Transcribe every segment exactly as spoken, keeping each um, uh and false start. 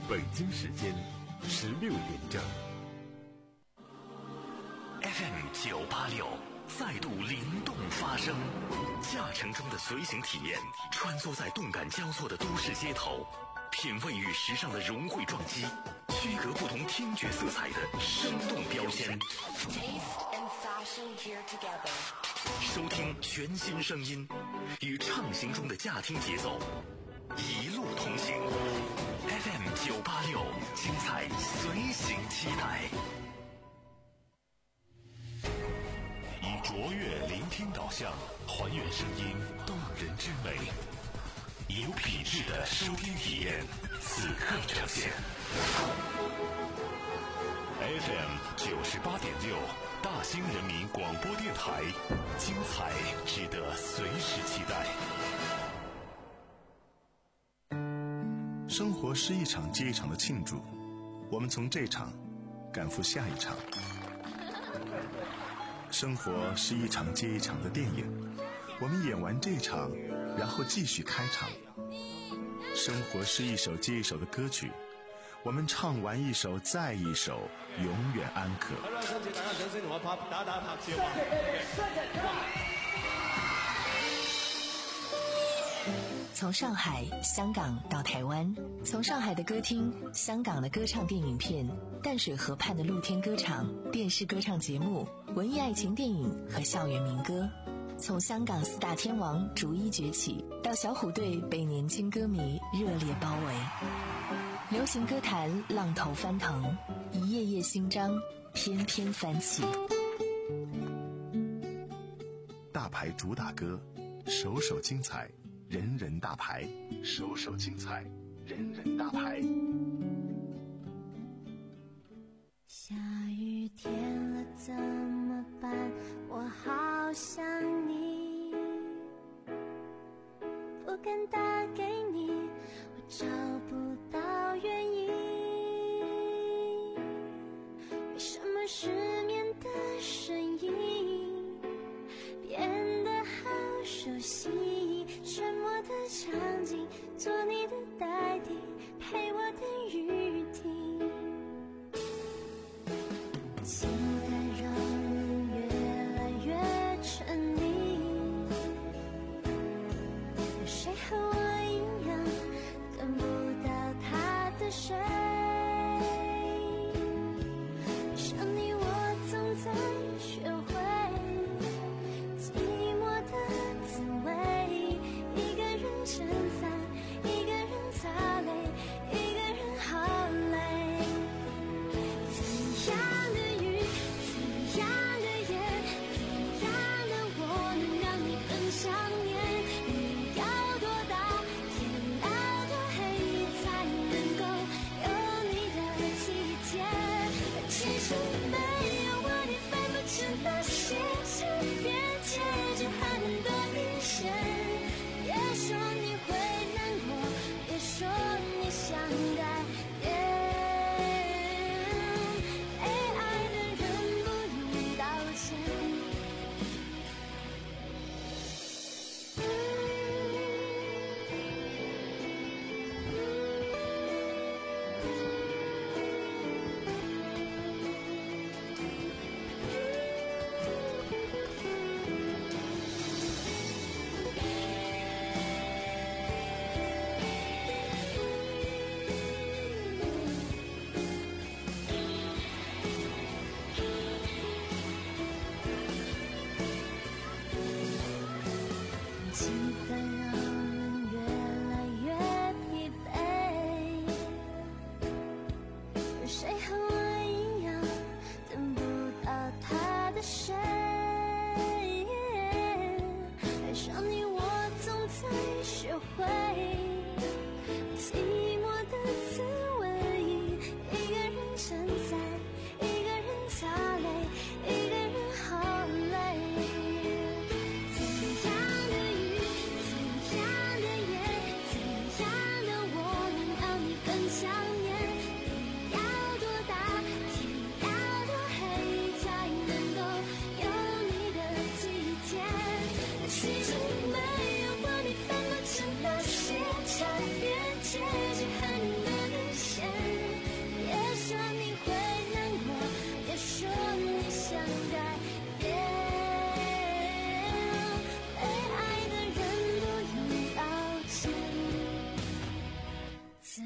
北京时间十六点整。 F M 九八六再度灵动发声，驾乘中的随行体验，穿梭在动感交错的都市街头，品味与时尚的融汇撞击，区隔不同听觉色彩的生动标签。收听全新声音，与畅行中的驾听节奏，一路同行。F M 九八六，精彩随行期待。以卓越聆听导向，还原声音动人之美，以有品质的收听体验，此刻呈现。F M 九十八点六，大兴人民广播电台，精彩值得随时期待。 生活是一场接一场的庆祝，我们从这场赶赴下一场。生活是一场接一场的电影，我们演完这场，然后继续开场。生活是一首接一首的歌曲，我们唱完一首再一首，永远安可。 从上海、香港到台湾，从上海的歌厅、香港的歌唱电影片、淡水河畔的露天歌场、电视歌唱节目、文艺爱情电影和校园民歌，从香港四大天王逐一崛起，到小虎队被年轻歌迷热烈包围。流行歌坛浪头翻腾，一页页新章翩翩翻起。 大牌主打歌，首首精彩，人人大牌，首首精彩，人人大牌。 下雨天了怎么办？我好想你，不敢打给你，我找不到原因。为什么失眠的声音变得好熟悉？沉默的场景，做你的代替，陪我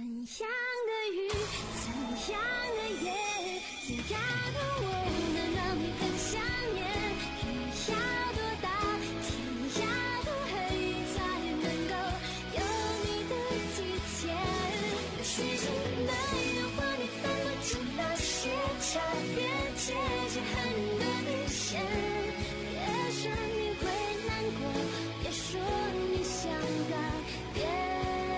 怎样的雨，怎样的夜，怎样的我能让你更想念？雨要多大，天要多黑，才能够有你的体贴？也许是那一段话，你分不清那些差别，界限很多底线。别说你会难过，别说你想改变。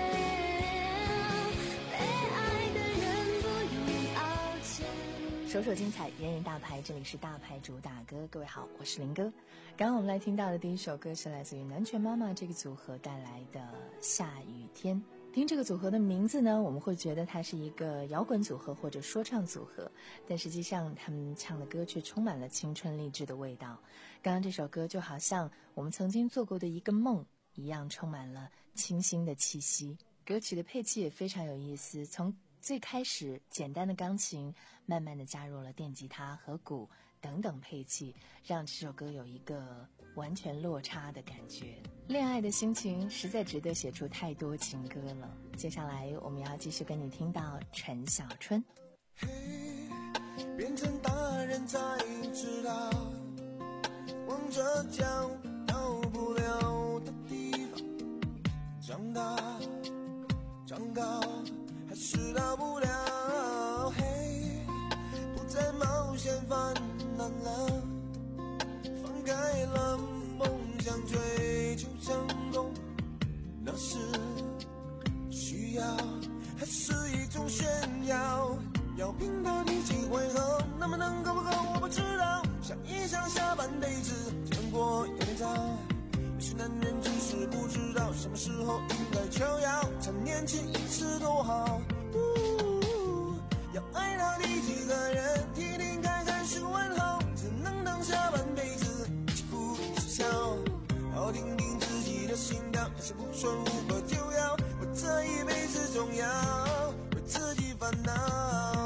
首首精彩，人人大牌，这里是大牌主打歌。各位好，我是林哥。刚刚我们来听到的第一首歌是来自于南拳妈妈这个组合带来的《下雨天》。听这个组合的名字呢，我们会觉得它是一个摇滚组合或者说唱组合，但实际上他们唱的歌却充满了青春励志的味道。刚刚这首歌就好像我们曾经做过的一个梦一样，充满了清新的气息。歌曲的配器也非常有意思，从最开始简单的钢琴，慢慢的加入了电吉他和鼓等等配器，让这首歌有一个完全落差的感觉。恋爱的心情实在值得写出太多情歌了。接下来我们要继续跟你听到陈小春。 嘿，变成大人才知道，往这条到不了的地方，长大长高还是到不了，嘿，不再冒险犯难了，放开了梦想追求成功，那是需要还是一种炫耀？要拼到第几回合，能不能够不够我不知道，想一想下半辈子见过有点早，有些男人只是不知道什么时候应该求饶，趁年轻一次多好，呜，要爱到第几个人，听听看看是个问号，只能等下半辈子一起哭一起笑，好听听自己的心跳，要是不顺无可救药，我这一辈子总要为自己烦恼。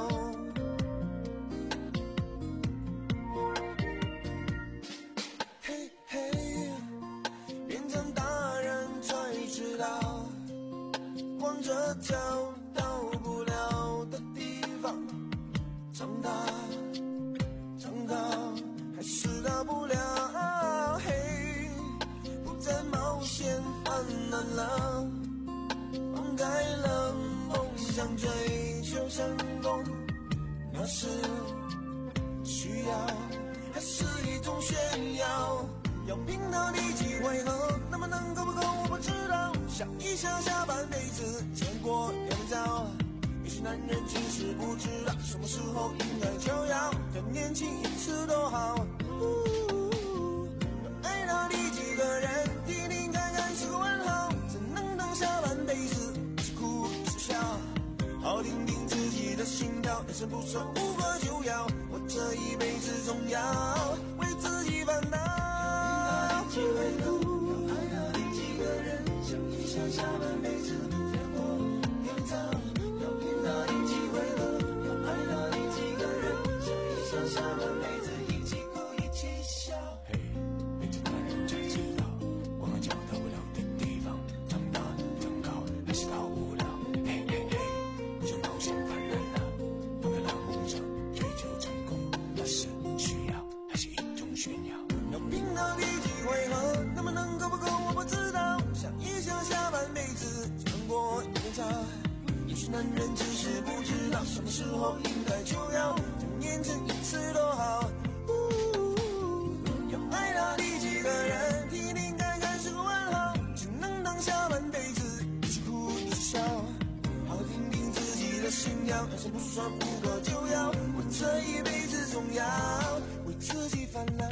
嘿嘿，变成大人才知道，往这条到不了的地方，长大长高还是到不了，嘿，不再冒险犯难了，放开了梦想追求成功，那是需要还是一种炫耀？要拼到第几回合，能不能够不够我不知道，想一想下半辈子见过有点早，有些男人其实不知道什么时候应该求饶，趁年轻一次多好，呜，爱到第几个人，听听看看是个问号，只能等下半辈子一起哭一起笑，好听听自己的心跳，人生不算无可救药，我这一辈子总要为自己烦恼。几回合，要爱到第几个人，想一想下半辈子见过有点早，要拼到第几回合，要爱到第几个人，想一想下半辈子一起哭一起笑。嘿，变成大人才知道，往那脚到不了的地方，长大长高还是到不了，嘿嘿嘿，不想冒险犯难了，放开了梦想追求成功，那是需要还是一种炫耀？要拼到第几回合，能不能够不够我不知道，想一想下半辈子见过有点早，也许男人只是不知道什么时候应该求饶，趁年轻一次多好，呜，要爱到第几个人，听听看看是个问号，只能等下半辈子一起哭一起笑，好听听自己的心跳，人生不算无可救药，我这一辈子总要为自己烦恼。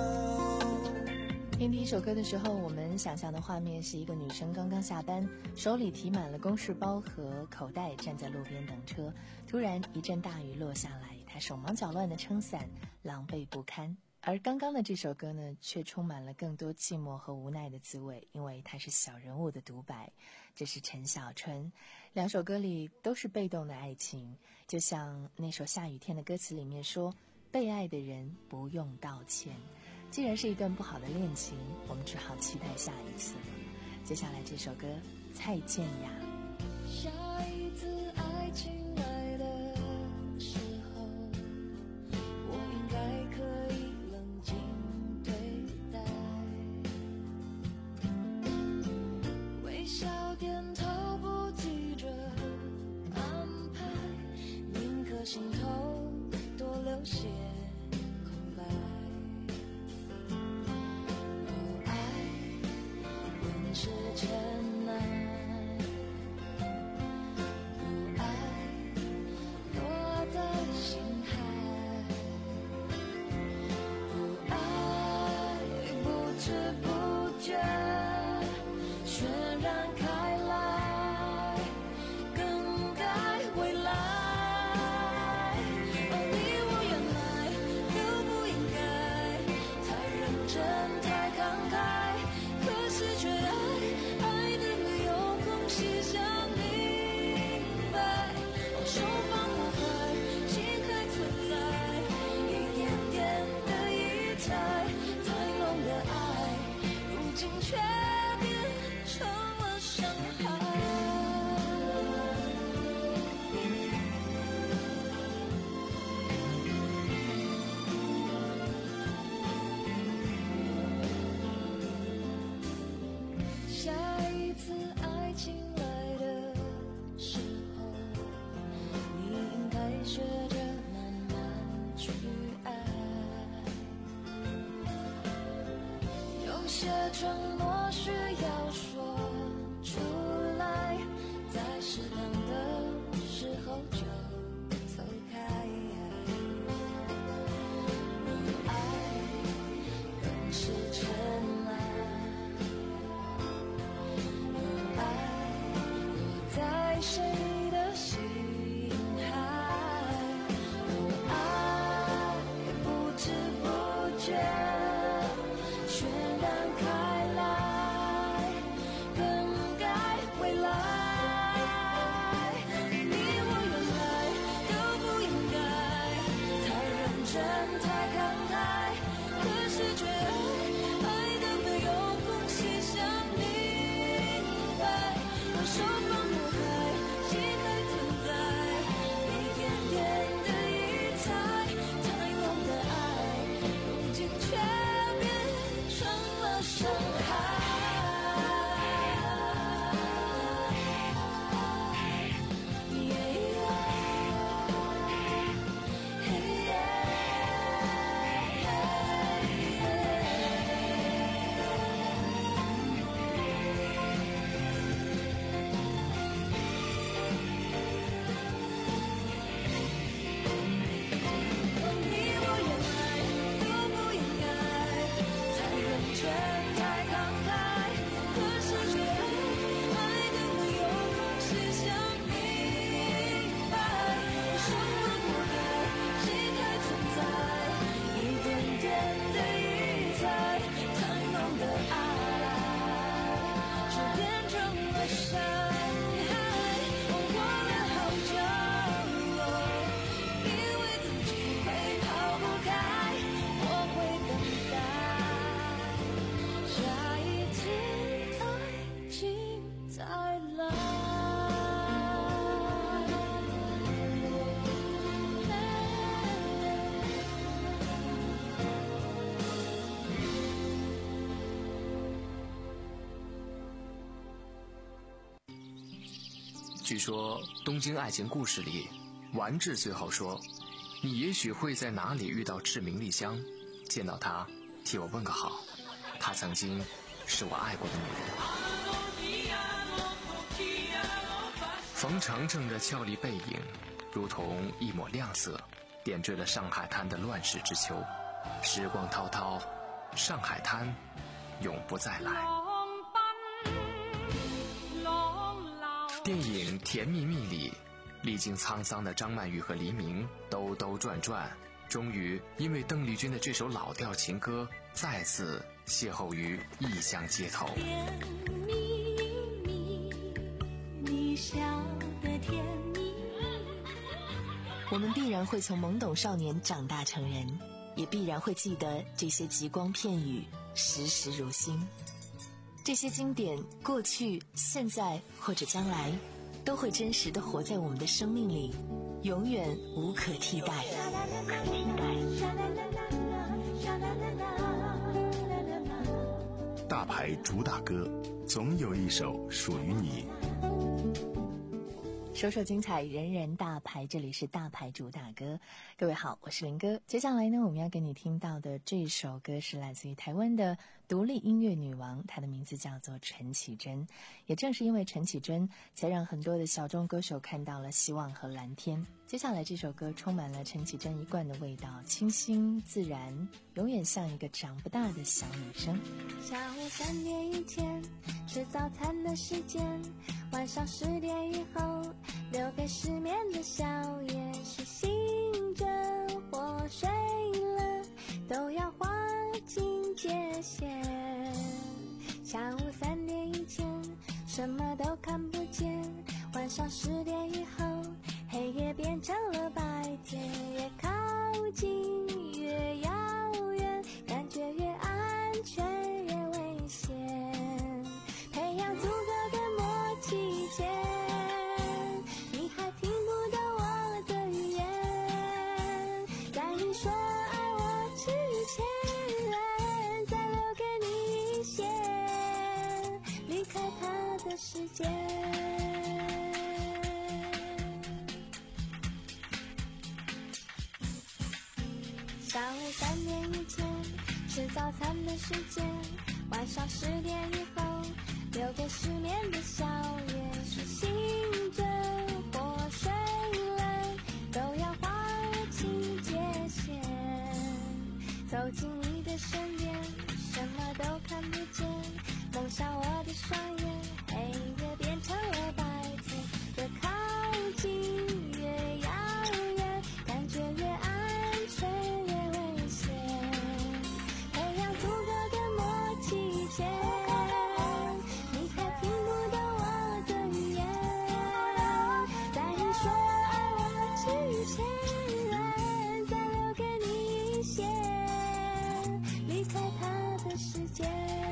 听第一首歌的时候，我们想象的画面是一个女生刚刚下班，手里提满了公事包和口袋，站在路边等车。突然一阵大雨落下来，她手忙脚乱地撑伞，狼狈不堪。而刚刚的这首歌呢，却充满了更多寂寞和无奈的滋味，因为它是小人物的独白。这是陈小春，两首歌里都是被动的爱情，就像那首《下雨天》的歌词里面说，被爱的人不用道歉。既然是一段不好的恋情，我们只好期待下一次了。接下来这首歌，蔡健雅。 下一次爱情来的时候，我应该可以冷静对待，微笑点头，不急着安排，宁可心头多留些空白。哦，爱本是尘埃，不爱落在心海，不爱不知不觉渲染开来，更改未来。而你我原来都不应该太认真太慷慨，可是却爱爱得没有空隙想明白。我手放我海，心还存在，一点点的遗猜，太浓的爱，如今却变成了伤害。下一次爱情来的时候，你应该学着慢慢去爱。有些承诺需要说出来，在适当的时候就走开。不爱本是尘埃，不爱落在谁的心海，不爱不知不觉渲染开来，更改未来。你我原来都不应该太认真太慷慨，可是却爱爱得没有空隙想明白。我手放我海，心还存在，一点点的遗猜，太浓的爱，如今却变成了伤害。你我原来都不应该太认真太慷慨，可是却爱爱得没有空隙想明白。我手放我海，心还存在，一点点的遗猜，太浓的爱，却变成了伤害。我过了好久，以为自己会跑不开，我会等待下一次爱情再来。 据说东京爱情故事里，丸治最后说，你也许会在哪里遇到志明丽香，见到她替我问个好，她曾经是我爱过的女人。冯程程的俏丽背影如同一抹亮色，点缀了上海滩的乱世之秋。时光滔滔，上海滩永不再来。电影《甜蜜蜜》里，历经沧桑的张曼玉和黎明兜兜转转，终于因为邓丽君的这首老调情歌，再次邂逅于异乡街头。 甜蜜蜜，你笑得甜蜜蜜。 我们必然会从懵懂少年长大成人，也必然会记得这些极光片语，时时如新。这些经典，过去、现在或者将来， 都会真实地活在我们的生命里，永远无可替代。 大牌主打歌，总有一首属于你。 首首精彩，人人大牌，这里是大牌主打歌。各位好，我是林哥。接下来呢，我们要给你听到的这首歌是来自于台湾的独立音乐女王，她的名字叫做陈绮贞。也正是因为陈绮贞，才让很多的小众歌手看到了希望和蓝天。接下来这首歌充满了陈绮贞一贯的味道，清新自然，永远像一个长不大的小女生。 下午三点以前吃早餐的时间，晚上十点以后留给失眠的宵夜，是醒着或睡了都要划清界限。下午三点以前什么都看不见，晚上十点以后黑夜变成了白天，越靠近越遥远，感觉越安全越危险，培养足够的默契前，你还听不到我的语言，在你说爱我之前，再留给你一些离开他的时间。下午三点以前吃早餐的时间，晚上十点以后留给失眠的宵夜，是醒着或睡了都要划清界限，走进你的身边什么都看不见，蒙上我的双眼，黑夜变成了白天，越靠近越遥远，感觉越安全越危险，培养足够的默契前，你还听不到我的语言，在你说爱我之前，再留给你一些离开他的时间。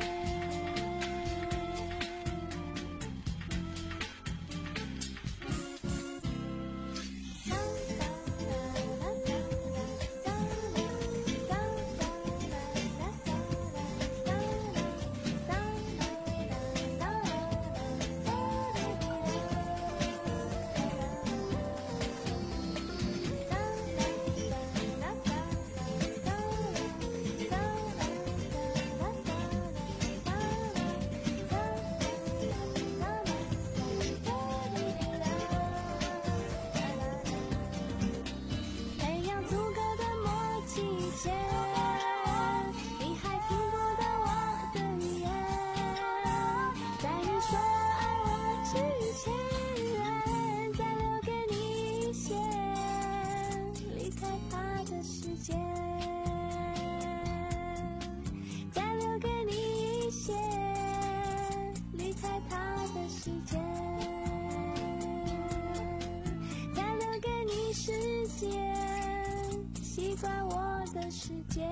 培养足够的默契前，你还听不到我的语言，在你说爱我之前，再留给你一些离开他的时间，再留给你一些离开他的时间，再留给你时间，习惯我的世界。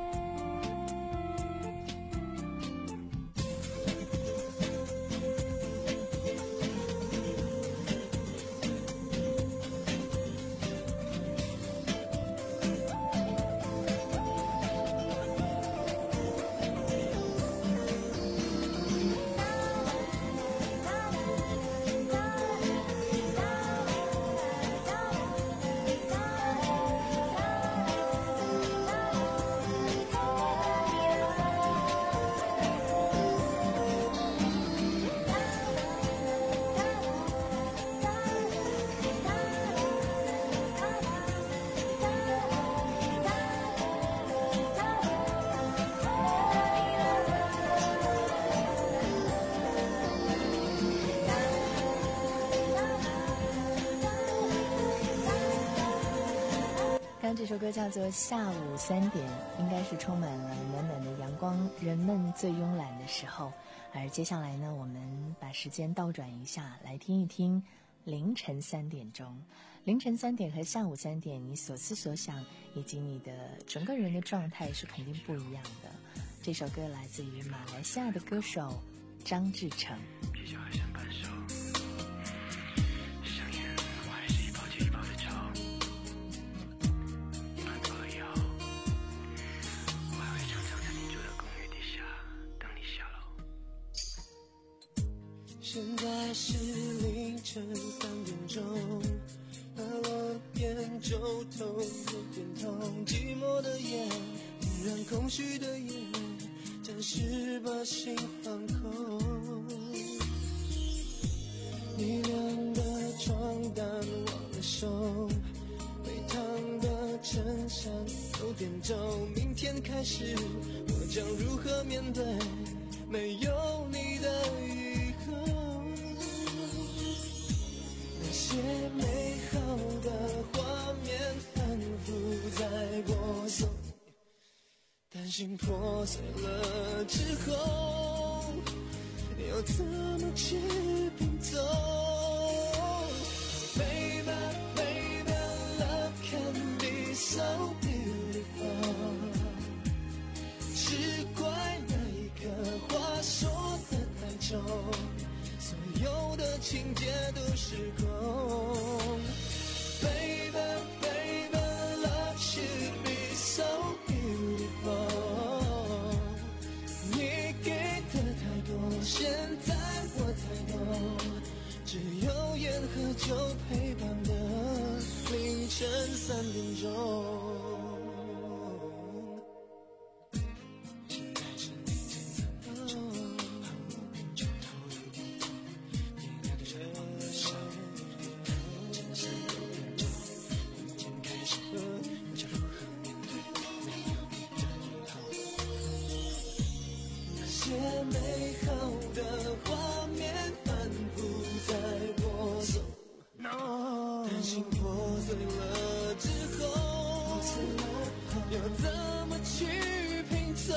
刚这首歌叫做《下午三点》，应该是充满了暖暖的阳光，人们最慵懒的时候。而接下来呢，我们把时间倒转一下，来听一听凌晨三点钟。凌晨三点和下午三点，你所思所想以及你的整个人的状态是肯定不一样的。这首歌来自于马来西亚的歌手张志成。 披上海山半首皱头，有点痛，寂寞的夜，点燃空虚的夜，暂时把心放空。你晾的床单忘了收，被烫的衬衫有点皱，明天开始我将如何面对没有你的以后？那些美好的画面反复在播送，担心破碎了之后要怎么去拼凑？ Baby, baby, love can be so beautiful。 只怪那一刻话说的太重，所有的情节都失控。Baby, baby, love should be so beautiful。 你给的太多，现在我才懂，只有烟和酒陪伴的凌晨三点钟。 些美好的画面反复在播送，担心破碎了之后要怎么去拼凑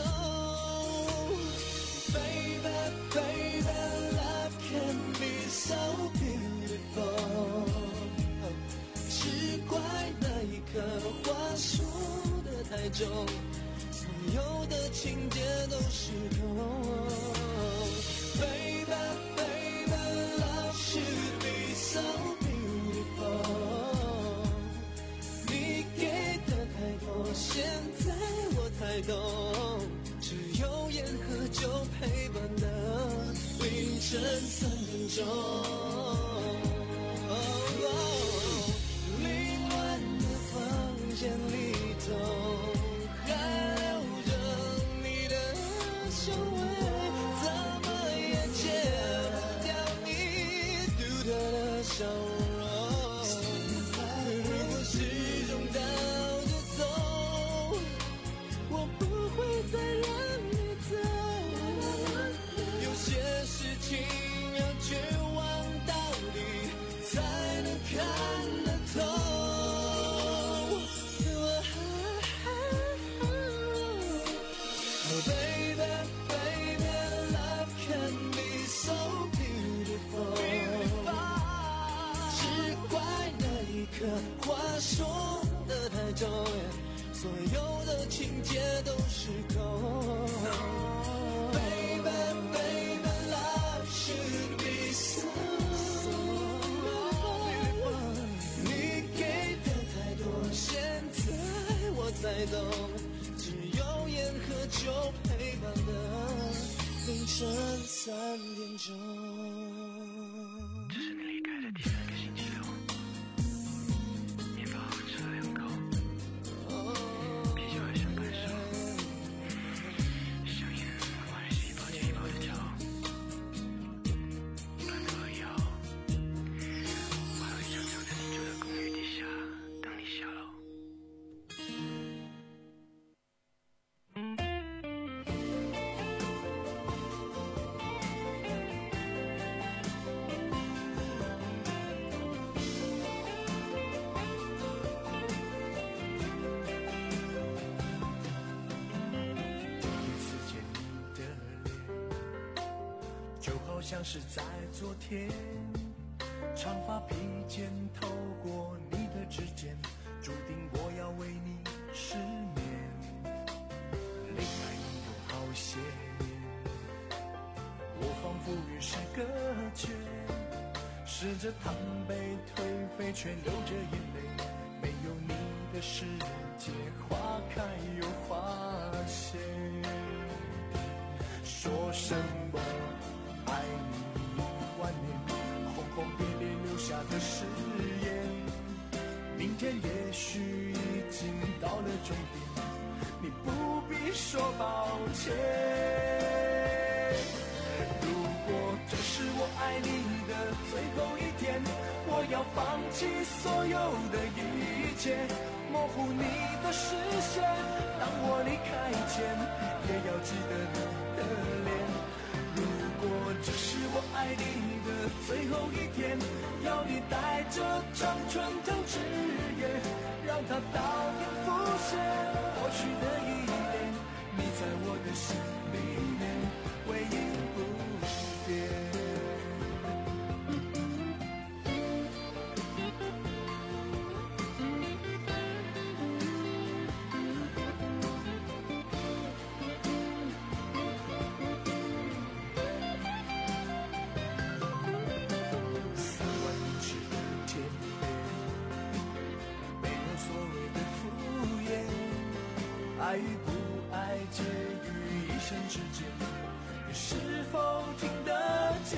？Baby, baby, love can be so beautiful。 只怪那一刻话说的太重。 所有的情节都失控 ，Baby, baby, love should be so beautiful。 你给的太多，现在我才懂，只有烟和酒陪伴的凌晨三点钟。凌乱的房间里头。 香味怎么也戒不掉你独特的笑容。如果时钟倒着走，我不会再让你走。有些事情要绝望到底，才能看得透。 Baby, baby, love can be so beautiful。 只怪那一刻话说的太重，所有的情节都失控。Baby, baby, love should be so beautiful。 你给的太多，现在我才懂。 烟和酒陪伴的凌晨三点钟。 这是你离开的第三个星期六，面包吃了两口，啤酒还剩半手，香烟还是一包接一包的嚼。半个以后，我还会常常在你住的公寓底下等你下楼。 像是在昨天，长发披肩透过你的指尖，注定我要为你失眠。离开你有好些年，我仿佛与世隔绝，试着坦背颓废，却流着眼泪。没有你的世界，花开又花谢。说什么？ 爱你一万年，轰轰烈烈留下的誓言，明天也许。 切。如果这是我爱你的最后一天，我要放弃所有的一切，模糊你的视线。当我离开前，也要记得你的脸。如果这是我爱你的最后一天，要你带着张春藤枝叶，让它倒影浮现过去的一年，你在我的心里面唯一不变。爱与不爱介于一生之间，你是否听得见？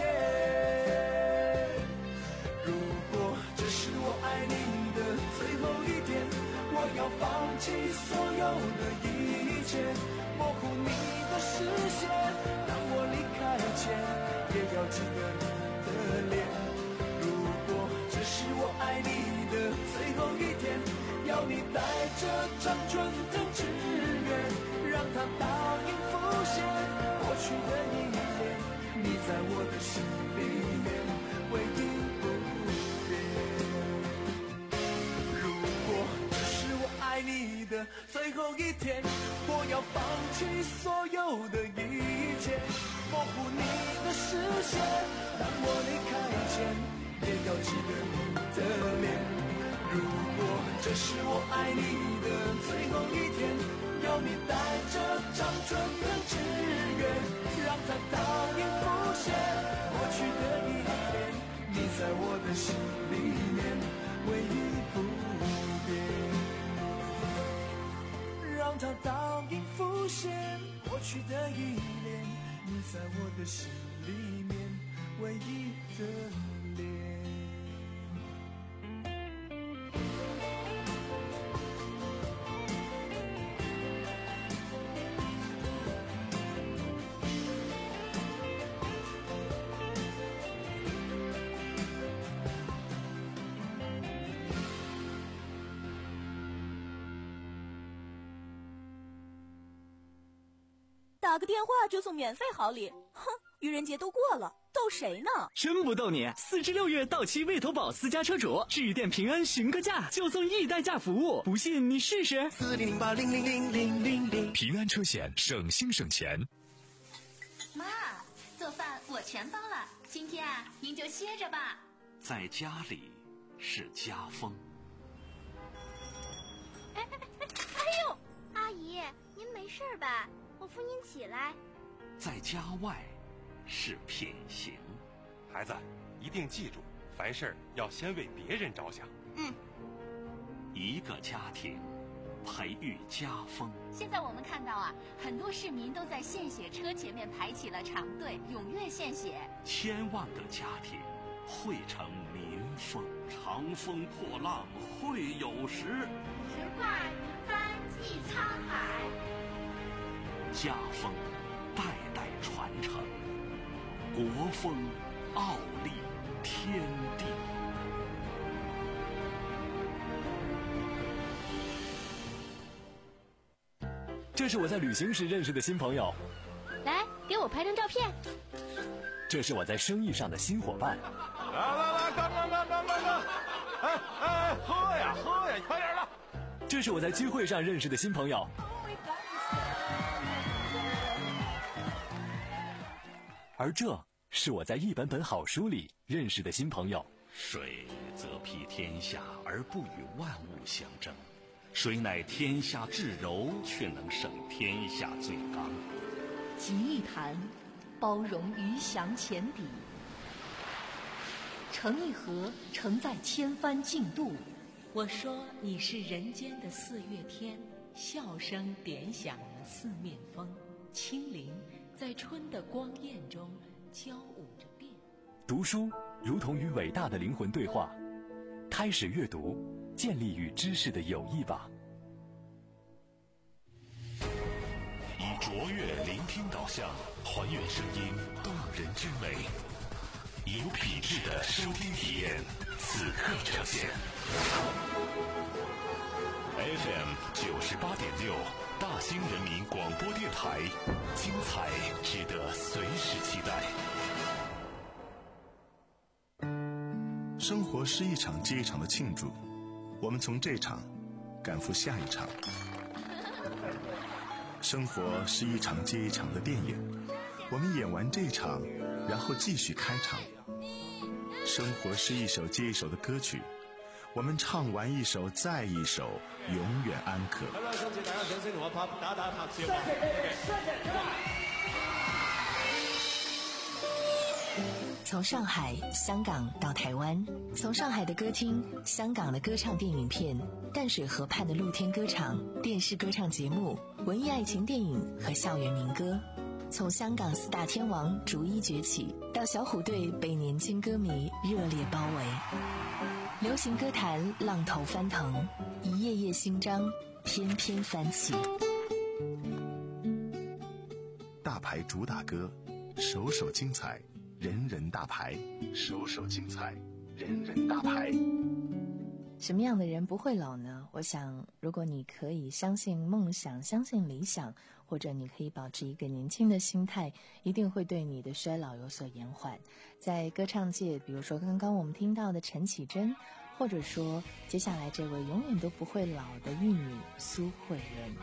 如果这是我爱你的最后一天，我要放弃所有的一切，模糊你的视线。当我离开前，也要记得你的脸。如果这是我爱你的最后一天，要你带着张春藤枝叶，让它倒影浮现过去的一年，你在我的心里面唯一不变。如果这是我爱你的最后一天，我要放弃所有的一切，模糊你的视线。当我离开前，也要记得你的脸。如果这是我爱你的最后一天，要你带着张春藤枝叶，让它倒影浮现过去的一年，你在我的心里面唯一不变。让它倒影浮现过去的一年，你在我的心里面唯一的脸。 打个电话就送免费好礼，哼！愚人节都过了，逗谁呢？ 真不逗你！四至六月到期魏投保私家车主，致电平安询个价，就送一代驾服务，不信你试试。 四零零八零零零零零零。 平安车险，省心省钱。 妈，做饭我全包了，今天啊，您就歇着吧。 在家里是家风。 哎哎哎！哎呦，阿姨，您没事吧？我扶您起来。 在家外是品行。 孩子，一定记住，凡事要先为别人着想。 嗯。 一个家庭培育家风。 现在我们看到啊，很多市民都在献血车前面排起了长队，踊跃献血。 千万个家庭汇成民风。长风破浪会有时， 直挂云帆济沧海。 家风代代传承，国风傲立天地。 这是我在旅行时认识的新朋友， 来给我拍张照片。 这是我在生意上的新伙伴。 来来来，干干干干干干！哎哎，喝呀喝呀，快点的！ 这是我在聚会上认识的新朋友。而这是我在一本本好书里认识的新朋友。 水则披天下而不与万物相争，水乃天下至柔，却能胜天下最刚。 集一坛，包容鱼翔浅底；盛一盒，盛在千帆竞渡。我说你是人间的四月天，笑声点响了四面风，清灵在春的光艳中交舞着变。 读书如同与伟大的灵魂对话，开始阅读，建立与知识的友谊吧。 一桌卓越聆听导向，还原声音动人之美，有品质的收听体验，此刻呈现。F M 九十八点六，大兴人民广播电台，精彩值得随时期待。 生活是一场接一场的庆祝，我们从这场赶赴下一场。生活是一场接一场的电影，我们演完这场，然后继续开场。生活是一首接一首的歌曲，我们唱完一首再一首，永远安可。 好了，相信大家掌声同我拍打打拍手。 从上海、香港到台湾，从上海的歌厅、香港的歌唱电影片、淡水河畔的露天歌场、电视歌唱节目、文艺爱情电影和校园民歌，从香港四大天王逐一崛起，到小虎队被年轻歌迷热烈包围，流行歌坛浪头翻腾，一页页新章翩翩翻起。 大牌主打歌，首首精彩，人人大牌，首首精彩，人人大牌。 什么样的人不会老呢？我想，如果你可以相信梦想，相信理想，或者你可以保持一个年轻的心态，一定会对你的衰老有所延缓。在歌唱界，比如说刚刚我们听到的陈绮贞，或者说接下来这位永远都不会老的玉女苏慧伦。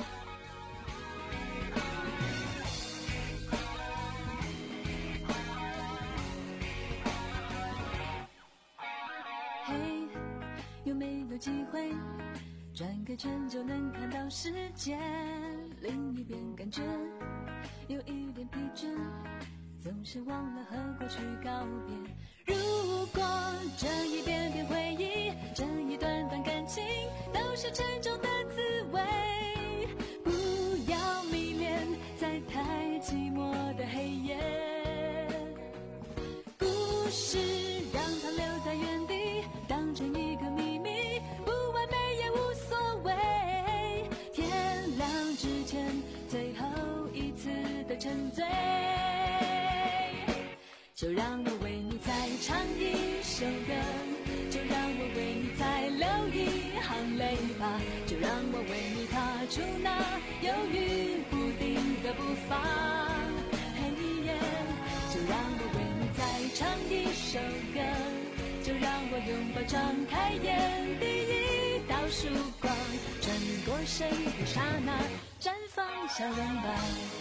有没有机会转个圈就能看到世界？另一边感觉有一点疲倦，总是忘了和过去告别。如果这一遍遍回忆，这一段段感情都是沉重的滋味，不要迷恋在太寂寞的黑夜，故事让它留在原地，当成一个谜，最后一次的沉醉，就让我为你再唱一首歌，就让我为你再流一行泪吧，就让我为你踏出那犹豫不定的步伐。嘿耶，就让我为你再唱一首歌，就让我拥抱张开眼，第一道曙光穿过谁的刹那，绽放笑容吧。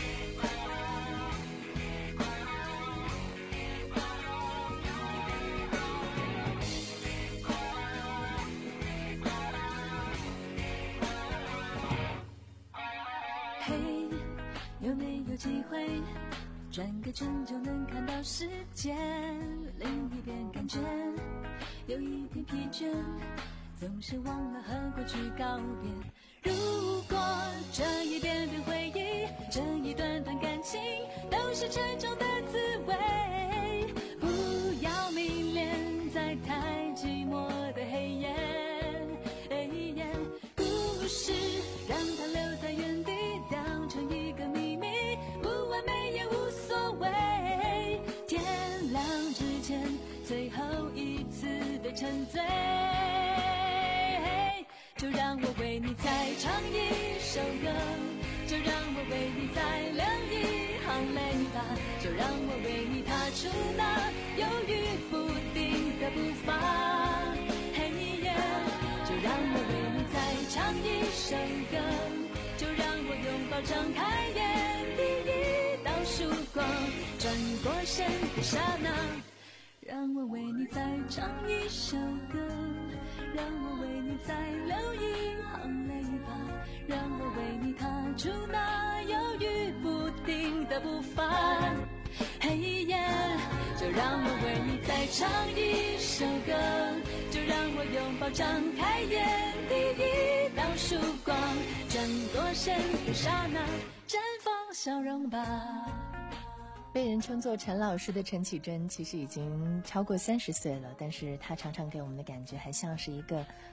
嘿，有没有机会转个圈就能看到世界？另一边感觉有一点疲倦，总是忘了和过去告别。如果这一遍遍回忆，这一段段感情都是沉重的滋味，不要迷恋在太寂寞的黑夜，故事让它留在原地，当成一个秘密，不完美也无所谓，天亮之前最后一次的沉醉，就让我为你再唱一首歌，就让我为你再流一行泪吧，就让我为你踏出那犹豫不定的步伐。嘿耶，就让我为你再唱一首歌，就让我拥抱张开眼，第一道曙光转过身的刹那，让我为你再唱一首歌，让我为你再流一行泪吧，让我为你踏出那犹豫不定的步伐。嘿耶，就让我为你再唱一首歌，就让我拥抱张开眼，第一道曙光转过身的刹那，绽放笑容吧。 被人称作陈老师的陈绮贞其实已经超过三十岁了，但是她常常给我们的感觉还像是一个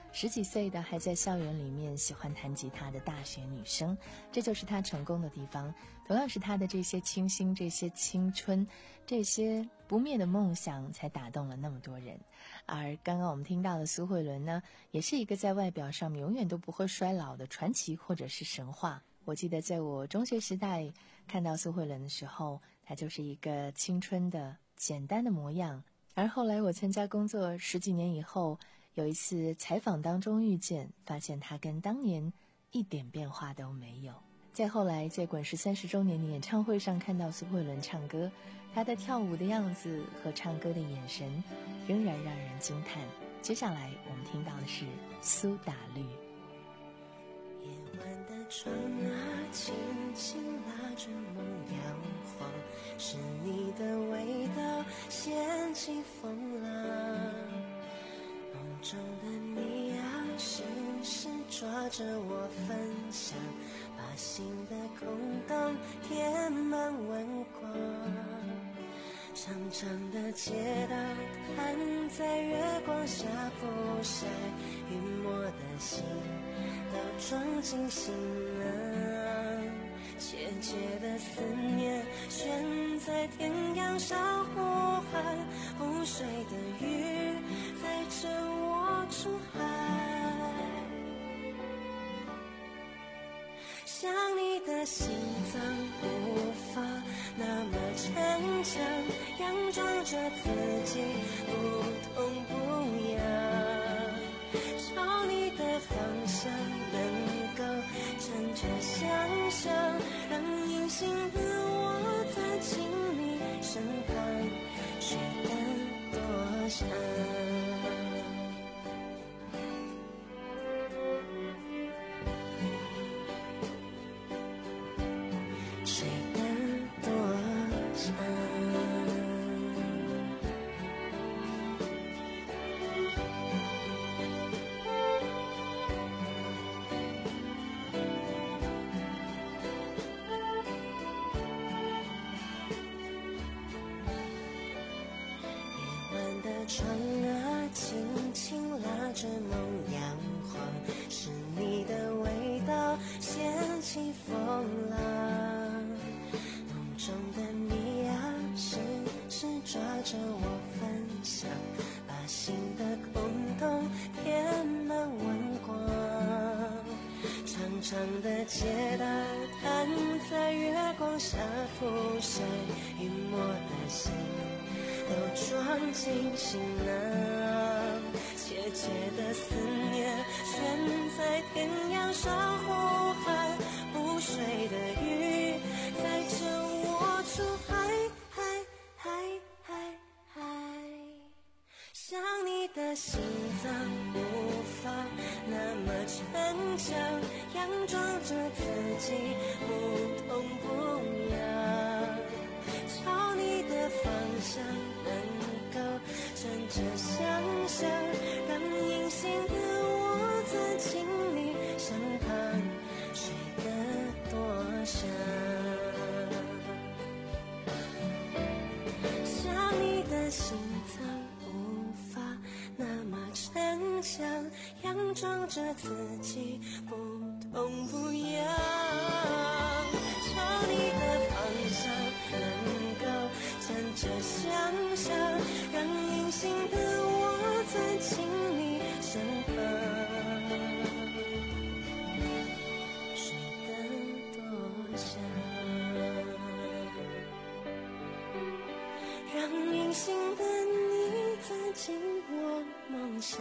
十几岁的还在校园里面喜欢弹吉他的大学女生，这就是她成功的地方。同样是她的这些清新，这些青春，这些不灭的梦想，才打动了那么多人。而刚刚我们听到的苏慧伦呢，也是一个在外表上面永远都不会衰老的传奇或者是神话。我记得在我中学时代看到苏慧伦的时候，她就是一个青春的简单的模样。而后来我参加工作十几年以后，有一次采访当中遇见，发现她跟当年一点变化都没有。再后来在滚石三十周年的演唱会上看到苏慧伦唱歌，她的跳舞的样子和唱歌的眼神仍然让人惊叹。接下来我们听到的是苏打绿。 夜晚的窗啊，轻轻拉着梦摇晃，是你的味道掀起风浪。梦中的你啊，时时抓着我分享，把心的空洞填满温光。长长的街道摊在月光下铺晒，晕没的心都装进行囊，切切的思念悬在天涯上呼喊，不睡的鱼载着我出海。想你的心脏无法那么逞强，佯装着自己不痛不痒，朝你的方向能够乘着想象，让隐形的我在亲你身旁睡得多香。窗啊，轻轻拉着梦摇晃，是你的味道掀起风浪。梦中的你啊，时时抓着我分享，把心的空洞填满温光。长长的街道摊在月光下铺晒，晕没的心都装进行囊，切切的思念悬在天涯上呼喊，不睡的鱼载着我出海，海海海海。想你的心脏无法那么逞强，佯装着自己不痛不痒，朝你的方向能够乘着想象，让隐形的我在亲你身旁睡得多香。想你的心脏无法那么逞强，佯装着自己不痛不痒，朝你的方向能够乘着想象，让隐形的我在亲你身旁睡得多香，让隐形的你在进我梦乡。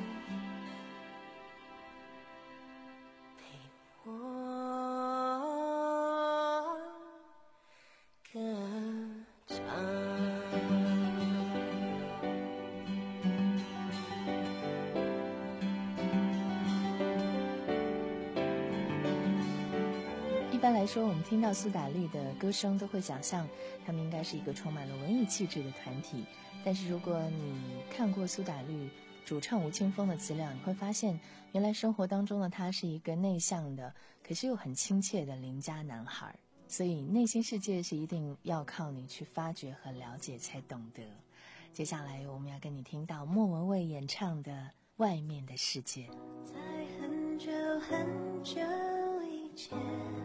一般来说，我们听到苏打绿的歌声都会想象他们应该是一个充满了文艺气质的团体，但是如果你看过苏打绿主唱吴青峰的资料，你会发现原来生活当中的他是一个内向的可是又很亲切的邻家男孩，所以内心世界是一定要靠你去发掘和了解才懂得。接下来我们要跟你听到莫文蔚演唱的外面的世界。 在很久很久以前，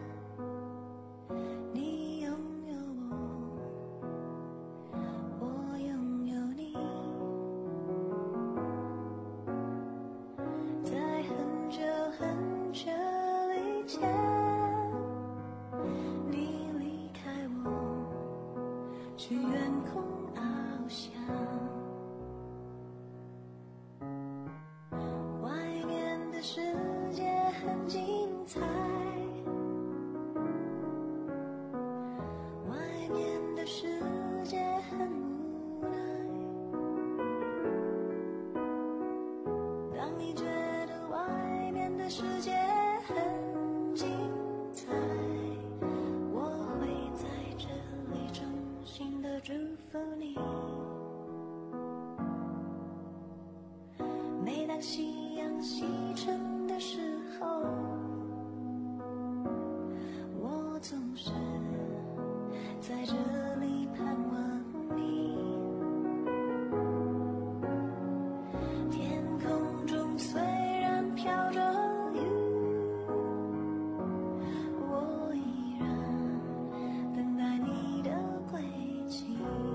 你拥有我，我拥有你。在很久很久以前，你离开我，去远空翱翔。世界很精彩，外面的世界很无奈。当你觉得外面的世界很精彩，我会在这里衷心的祝福你。每当夕阳西沉的时候，我总是在这里盼望你。天空中虽然飘着雨，我依然等待你的归期。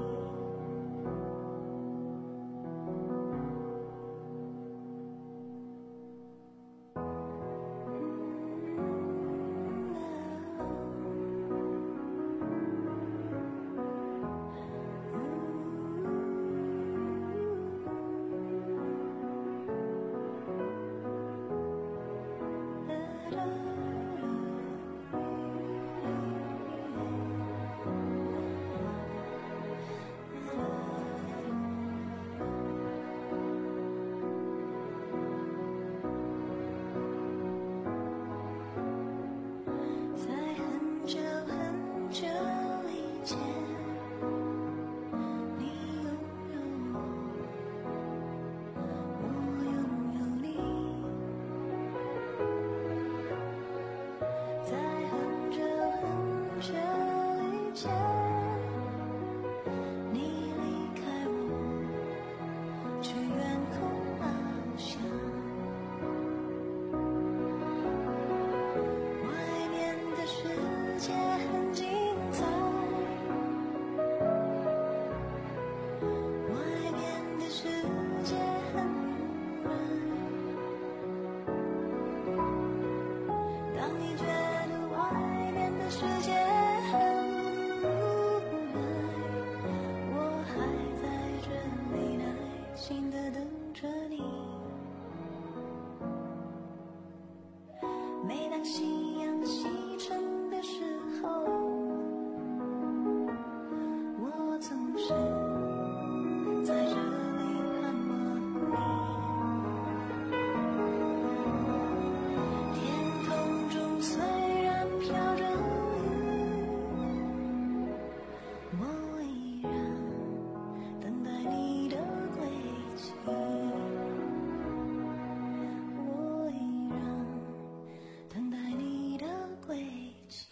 每当夕阳西沉的时候，我总是在这里盼望你。天空中虽然飘着雨，我依然等待你的归期。我依然等待你的归期。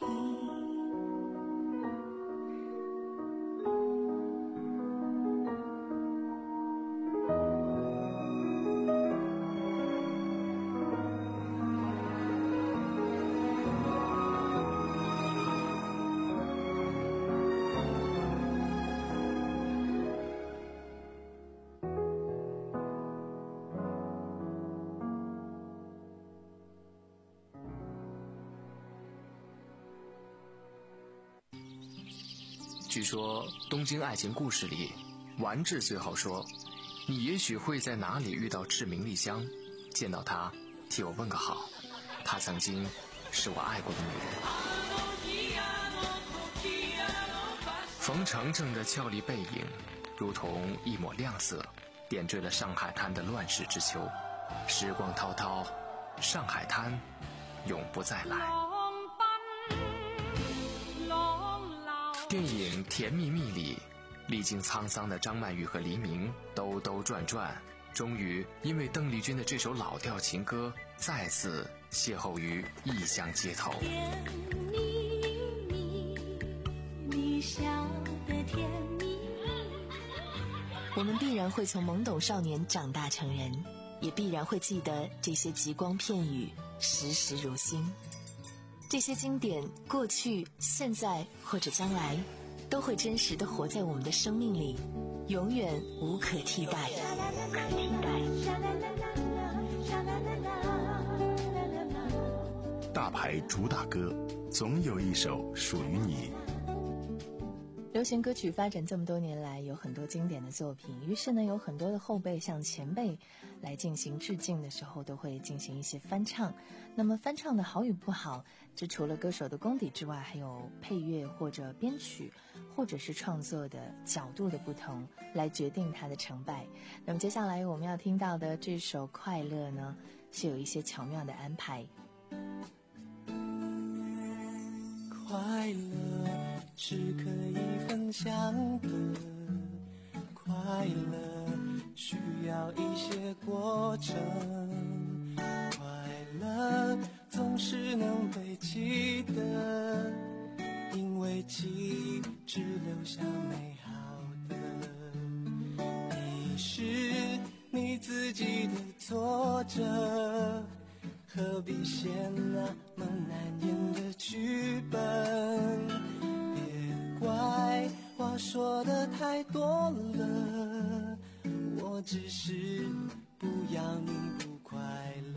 据说《东京爱情故事》里，丸治最后说：“你也许会在哪里遇到志明丽香，见到她，替我问个好。她曾经是我爱过的女人。”冯程程的俏丽背影，如同一抹亮色，点缀了上海滩的乱世之秋。时光滔滔，上海滩永不再来。电影《甜蜜蜜》里，历经沧桑的张曼玉和黎明兜兜转转，终于因为邓丽君的这首老调情歌，再次邂逅于异乡街头。 甜蜜蜜，你笑得甜蜜。 我们必然会从懵懂少年长大成人， 也必然会记得这些极光片语，时时如新。这些经典，过去、现在或者将来，都会真实地活在我们的生命里，永远无可替代。无可替代。 大牌主打歌，总有一首属于你。 流行歌曲发展这么多年来，有很多经典的作品，于是呢，有很多的后辈向前辈来进行致敬的时候，都会进行一些翻唱。那么翻唱的好与不好，这除了歌手的功底之外，还有配乐或者编曲，或者是创作的角度的不同，来决定它的成败。那么接下来我们要听到的这首《快乐》呢，是有一些巧妙的安排。 快乐是可以分享的，快乐需要一些过程，快乐总是能被记得，因为记忆只留下美好的。你是你自己的作者，何必写那么难演的剧本？别怪话说的太多了，我只是不要你不快乐。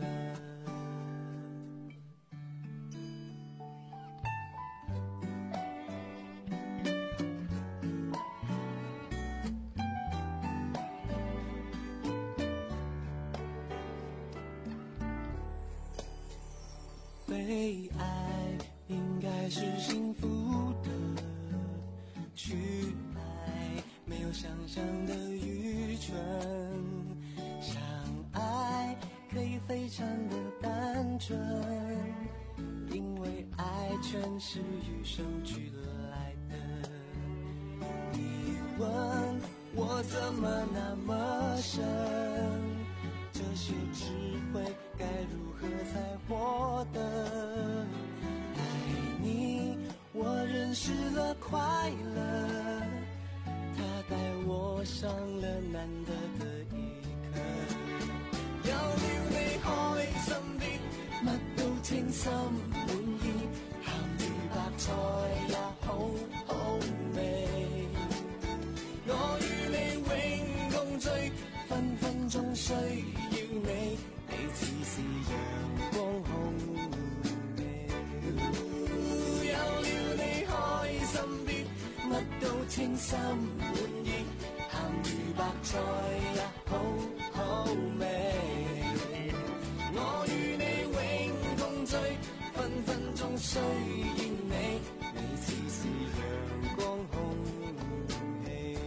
被爱应该是幸福的，去爱没有想象的愚蠢，相爱可以非常的单纯，因为爱全是与生俱来的。你问我怎么那么深，这些智慧该如何才获得？爱你，我认识了快乐，它带我上了难得的一刻。有了你開心啲，乜都稱心滿意，鹹魚白菜也好好味。我與你永共聚，分分鐘需要你，你似是陽光紅味。有了你開心啲，乜都稱心滿意，鹹魚白菜也好好味。我與你永共聚，分分鐘需要你，你似是陽光紅氣。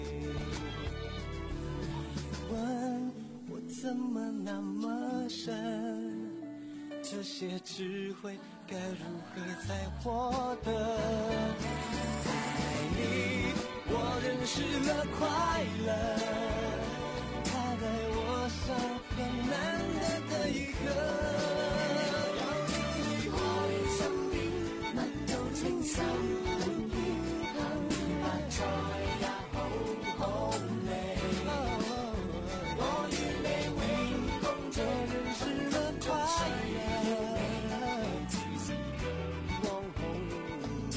問我怎麼那麼深，這些智慧該如何才獲得？愛你，我認識了快樂，它帶我上很難得的一刻。有你開心啲，乜都稱心滿意，鹹魚白菜也好好味。我與你永共聚，認識了快樂，似是陽光紅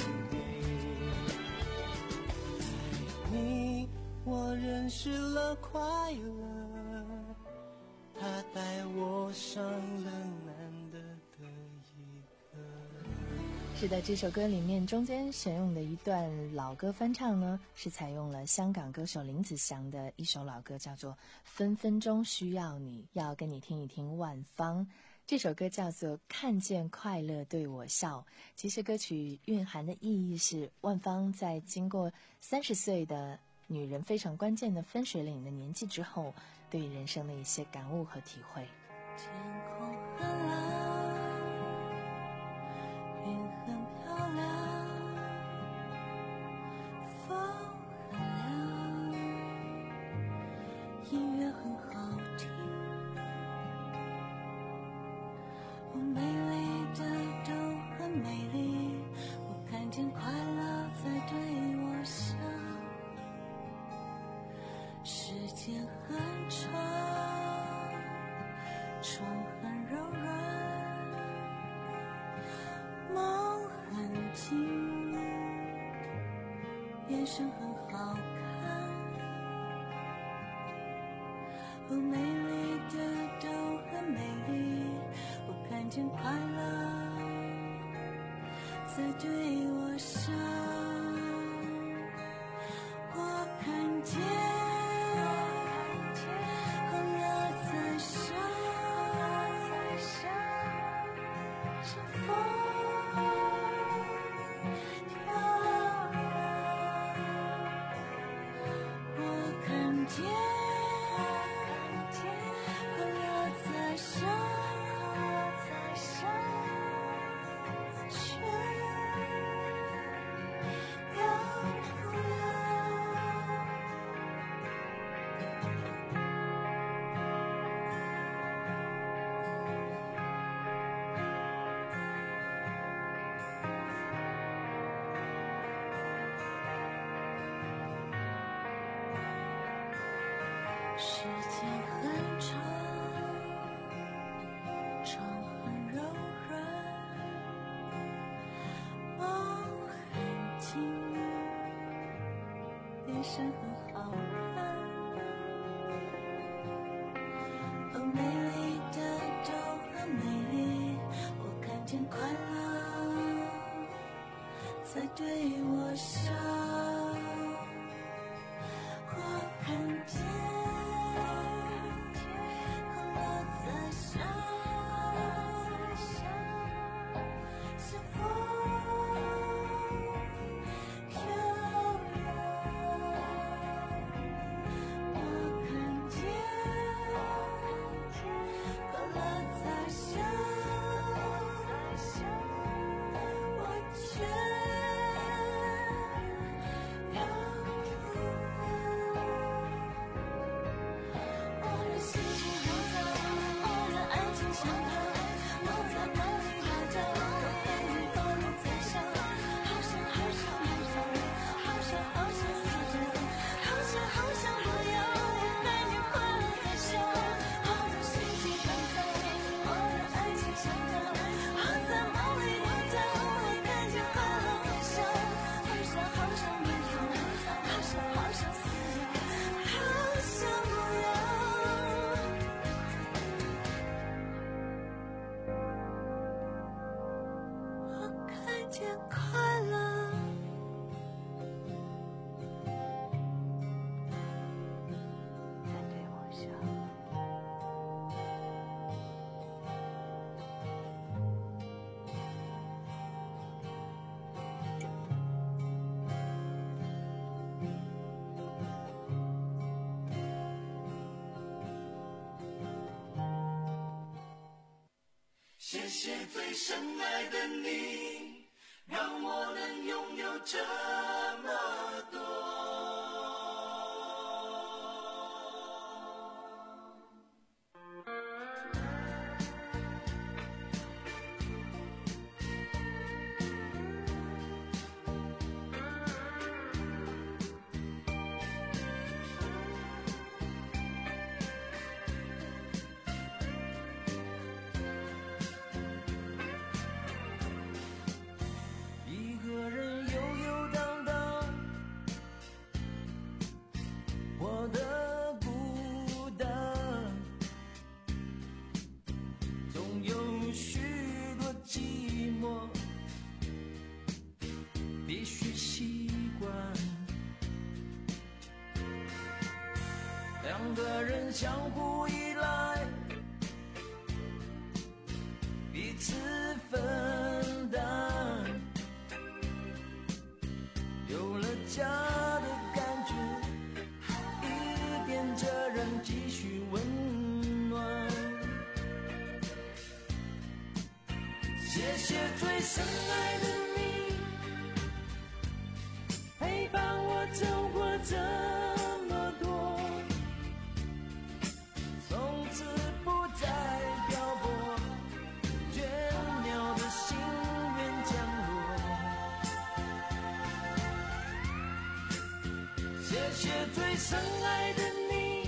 味。你，我認識了快樂，它帶我上了難得的一刻。 是的，这首歌里面中间选用的一段老歌翻唱呢，是采用了香港歌手林子祥的一首老歌，叫做《分分钟需要你》，要跟你听一听万芳。这首歌叫做《看见快乐对我笑》，其实歌曲蕴含的意义是万芳在经过三十岁的女人非常关键的分水岭的年纪之后，对人生的一些感悟和体会。 天空很蓝，云很漂亮，风很凉，音乐很好听，我美丽的都很美丽，我看见快乐在对我笑。时间很长， 生很好看，哦，美丽的都很美丽，我看见快乐在对我笑，我看见快乐在笑，像风飘扬，我看见快乐在笑，却要不了。时间很长，床很柔软，梦很近，眼神很好看，哦，美丽的都很美丽，我看见快乐在对我笑，我看见快乐在笑，像风飘扬，我看见快乐在笑，我却要不了。我的心情好糟，我的爱情像逃，我在梦里嚎叫，我对你多么在笑，好想好想不要，好想好想死着走，好想好想不要，我带你快乐在笑，我的心情很糟，我的爱情像逃，我在梦里嚎叫，我看见快乐在笑，好想好想不要，好想好想死着，好想不要。我看见快乐在对我笑。 谢谢最深爱的你，让我能拥有这么多。一个人悠悠荡荡，我的孤单，总有许多寂寞必须习惯。两个人相互依赖，彼此分担，有了家的感觉，一点责任继续温暖。谢谢最深爱的你，陪伴我走过这么多，从此不再漂泊，倦鸟的心愿降落。谢谢最深爱的你，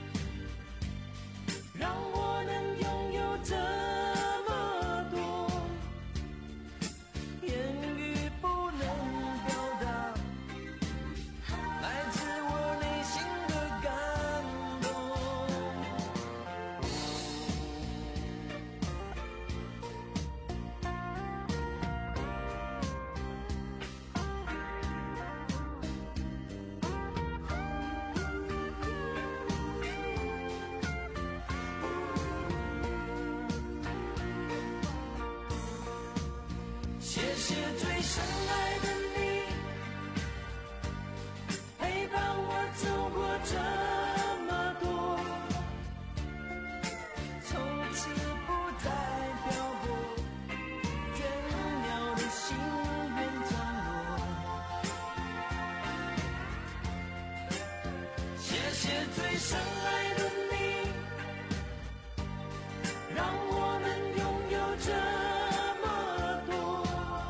让我能拥有这么多，言语不能表达深爱的你，陪伴我走过这么多，从此不再漂泊，倦了的心愿降落。谢谢最深爱的你，让我们拥有这么多，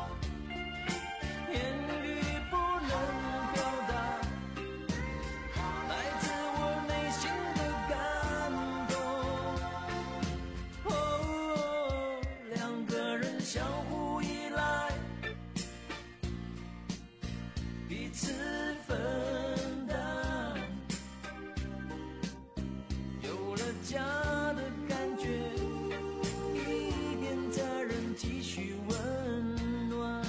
言语不能表达来自我内心的感动。哦，两个人相互依赖，彼此分担，有了家的感觉，一边家人继续温暖。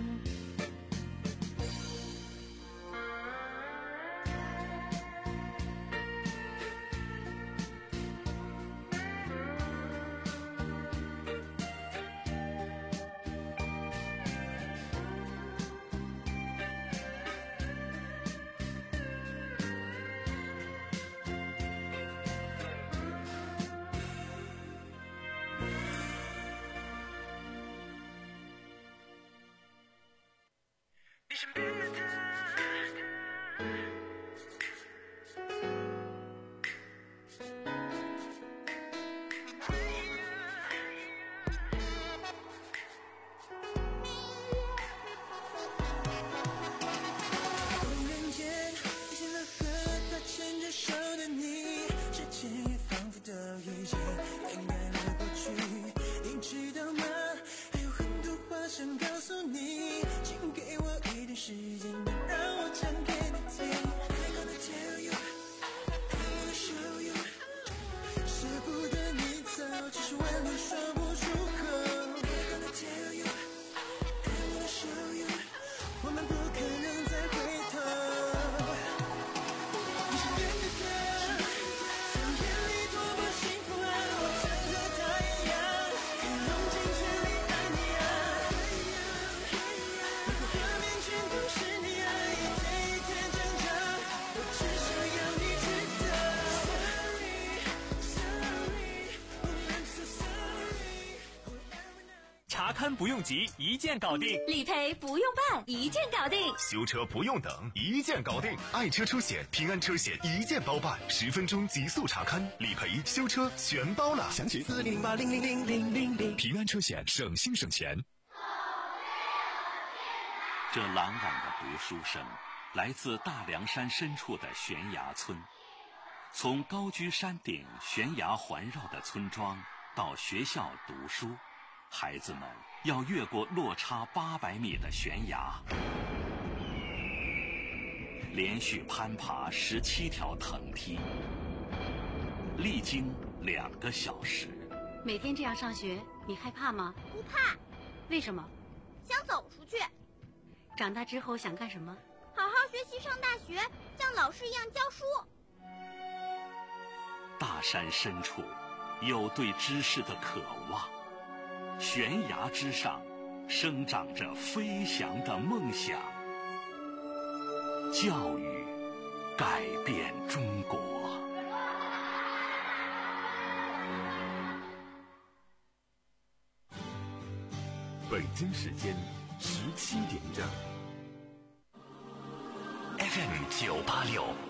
你身边的忽然间出现了和他牵着手的你，时间也仿佛都已经掩盖了过去。你知道吗？还有很多话想告诉你，请给我一点时间，让我讲给你听。I'm gonna tell you, I'm gonna show you， 舍不得你走，只是为了说不出口。I'm gonna tell you, I'm gonna show you， 我们不可能再回头。你身边的他，在我眼里多么幸福啊！我曾和他一样，可以用尽全力爱你啊！如果画面全都是你啊，一天一天挣扎，我只想要你知道。Sorry, sorry, oh I'm so sorry。 查看不用急，一键搞定； 理赔不用办，一键搞定； 修车不用等，一键搞定。爱车车险、平安车险一键包办，十分钟极速查看、理赔、修车全包了。详情四零八零零零零零零。平安车险，省心省钱。 这朗朗的读书声，来自大凉山深处的悬崖村。从高居山顶、悬崖环绕的村庄到学校读书，孩子们要越过落差八百米的悬崖，连续攀爬十七条藤梯，历经两个小时。 每天这样上学，你害怕吗？ 不怕。 为什么？ 想走出去。 长大之后想干什么？ 好好学习，上大学，像老师一样教书。 大山深处有对知识的渴望，悬崖之上生长着飞翔的梦想。教育改变中国。 北京时间十七点整。 F M 九八六